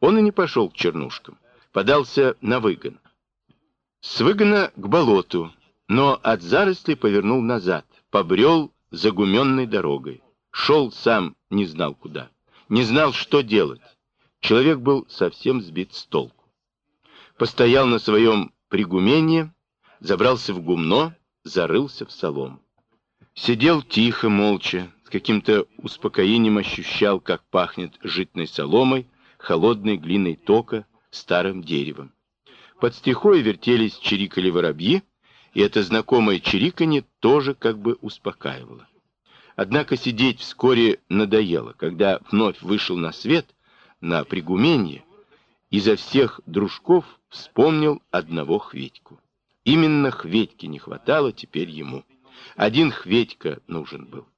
Он и не пошел к чернушкам, подался на выгон. С выгона к болоту, но от зарослей повернул назад, побрел загуменной дорогой. Шел сам не знал куда, не знал, что делать. Человек был совсем сбит с толку. Постоял на своем пригуменье, забрался в гумно, зарылся в солому. Сидел тихо, молча, с каким-то успокоением ощущал, как пахнет житной соломой, холодной глиной тока, старым деревом. Под стихой вертелись, чирикали воробьи, и это знакомое чириканье тоже как бы успокаивало. Однако сидеть вскоре надоело, когда вновь вышел на свет, на пригуменье, изо всех дружков вспомнил одного Хведьку. Именно Хведьки не хватало теперь ему. Один Хведька нужен был.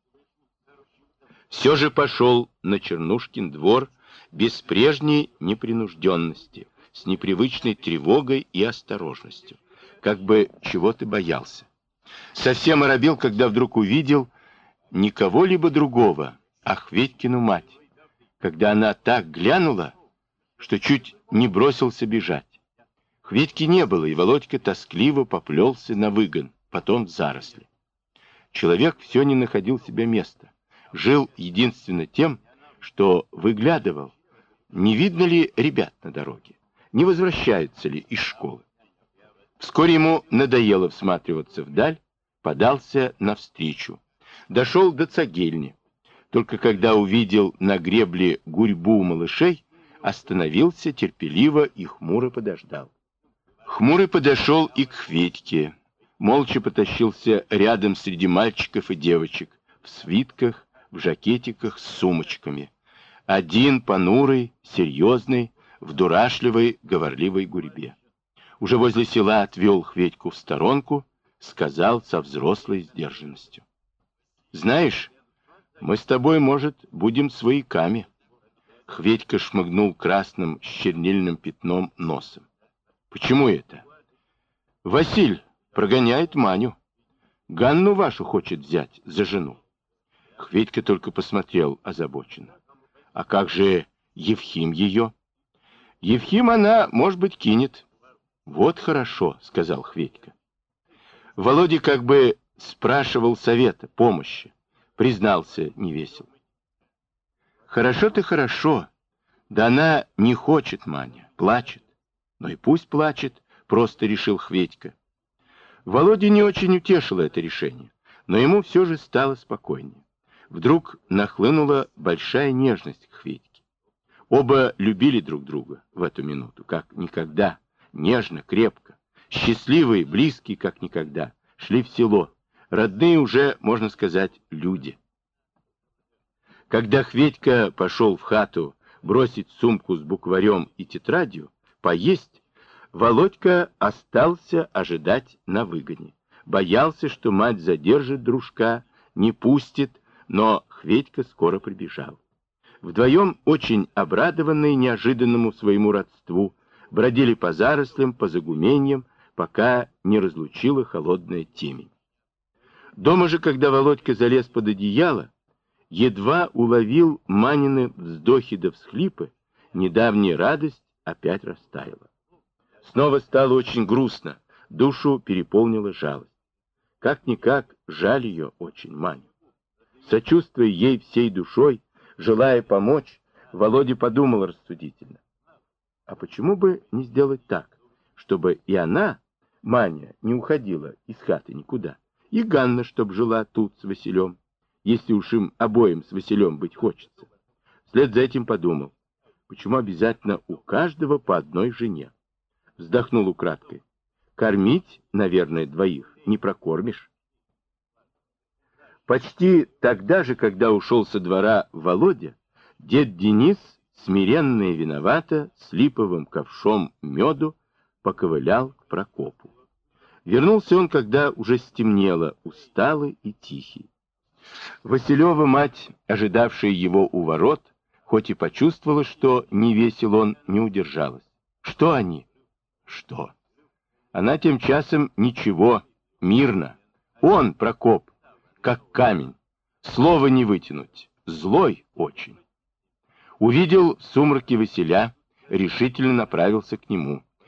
Все же пошел на Чернушкин двор без прежней непринужденности, с непривычной тревогой и осторожностью, как бы чего-то боялся. Совсем оробел, когда вдруг увидел не кого-либо другого, а Хведькину мать, когда она так глянула, что чуть не бросился бежать. Хведьки не было, и Володька тоскливо поплелся на выгон, потом в заросли. Человек все не находил себе места. Жил единственно тем, что выглядывал, не видно ли ребят на дороге, не возвращаются ли из школы. Вскоре ему надоело всматриваться вдаль, подался навстречу. Дошел до цагельни. Только когда увидел на гребле гурьбу малышей, остановился терпеливо и хмуро подождал. Хмурый подошел и к Хведьке. Молча потащился рядом среди мальчиков и девочек, в свитках, в жакетиках с сумочками. Один понурый, серьезный, в дурашливой, говорливой гурьбе. Уже возле села отвел Хведьку в сторонку, сказал со взрослой сдержанностью: «Знаешь, мы с тобой, может, будем свояками». Хведька шмыгнул красным с чернильным пятном носом. «Почему это?» «Василь прогоняет Маню. Ганну вашу хочет взять за жену». Хведька только посмотрел озабоченно. «А как же Евхим ее?» «Евхим она, может быть, кинет». «Вот хорошо», — сказал Хведька. Володя как бы спрашивал совета, помощи. Признался невесело: «Хорошо ты хорошо. Да она не хочет, Маня, плачет». «Ну и пусть плачет», — просто решил Хведька. Володя не очень утешило это решение, но ему все же стало спокойнее. Вдруг нахлынула большая нежность к Хведьке. Оба любили друг друга в эту минуту, как никогда, нежно, крепко, счастливые, близкие, как никогда, шли в село, родные уже, можно сказать, люди. Когда Хведька пошел в хату бросить сумку с букварем и тетрадью, поесть, Володька остался ожидать на выгоне. Боялся, что мать задержит дружка, не пустит, но Хведька скоро прибежал. Вдвоем, очень обрадованные неожиданному своему родству, бродили по зарослям, по загуменьям, пока не разлучила холодная темень. Дома же, когда Володька залез под одеяло, едва уловил Манины вздохи да всхлипы, недавняя радость опять растаяла. Снова стало очень грустно, душу переполнила жалость. Как-никак жаль ее очень Маню. Сочувствуя ей всей душой, желая помочь, Володя подумал рассудительно: а почему бы не сделать так, чтобы и она, Маня, не уходила из хаты никуда, и Ганна, чтоб жила тут с Василем, если уж им обоим с Василем быть хочется. Вслед за этим подумал: почему обязательно у каждого по одной жене? Вздохнул украдкой: кормить, наверное, двоих не прокормишь. Почти тогда же, когда ушел со двора Володя, дед Денис, смиренно и виновато, с липовым ковшом меду, поковылял к Прокопу. Вернулся он, когда уже стемнело, усталый и тихий. Василева мать, ожидавшая его у ворот, хоть и почувствовала, что не весел он, не удержалась. Что они? Что? Она тем часом ничего, мирно. Он, Прокоп, как камень, слова не вытянуть, злой очень. Увидел в сумраке Василя, решительно направился к нему.